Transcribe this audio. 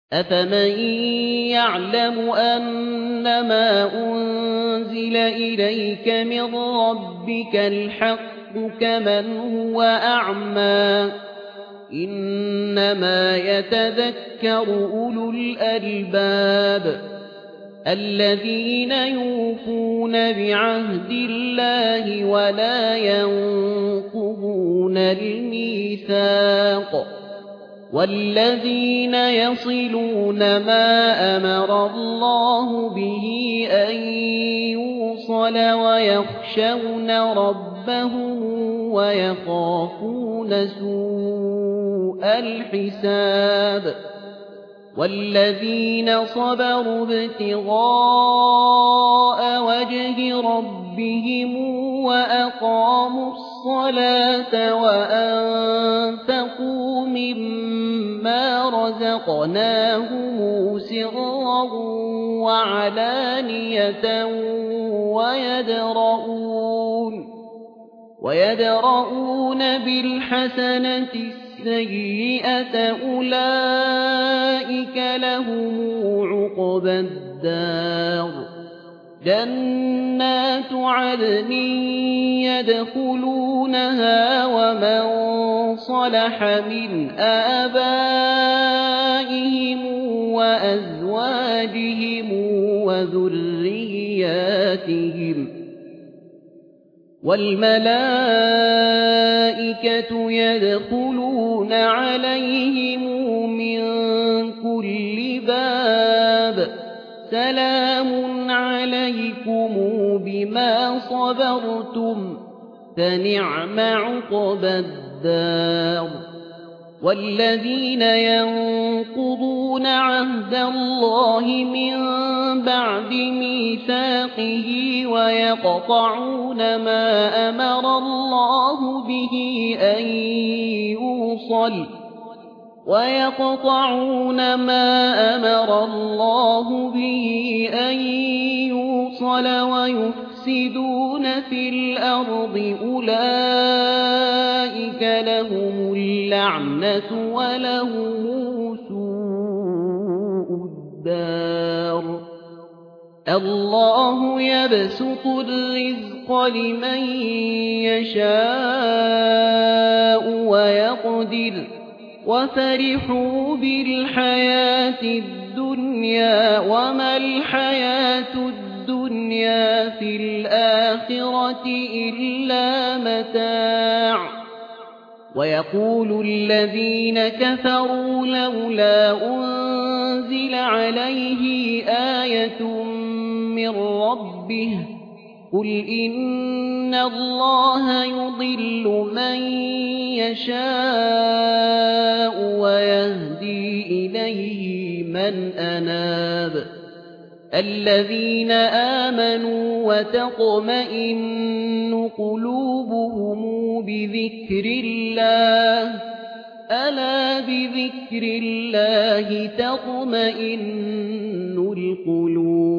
أفمن يعلم أنما أنزل إليك من ربك الحق كمن هو أعمى إنما يتذكر أولو الألباب الذين يوفون بعهد الله ولا ينقضون الميثاق والذين يصلون ما أمر الله به أن يوصل ويخشون ربهم ويخافون سوء الحساب والذين صبروا ابتغاء وجه ربهم وأقاموا الصلاة وأنفقوا مما رزقناهم سرا وعلانية ويدرؤون بالحسنة السيئة أولئك لهم عقبى الدار جنات عدن يدخلونها ومن صلح من آبائهم وأزواجهم وذرياتهم والملائكة يدخلون عليهم من كل باب سلام عليكم بما صبرتم فنعم عقبى الدار والذين ينقضون عهد الله من بعد ميثاقه ويقطعون ما أمر الله به أن يوصل ويفسدون في الأرض أولئك لهم اللعنة ولهم سوء الدار الله يبسط الرزق لمن يشاء ويقدر وفرحوا بالحياة الدنيا وما الحياة الدنيا في الآخرة إلا متاع ويقول الذين كفروا لولا أنزل عليه آية من ربه قل إن الله يضل من يشاء ويهدي إليه من أناب الذين آمنوا وتطمئن قلوبهم بذكر الله ألا بذكر الله تطمئن القلوب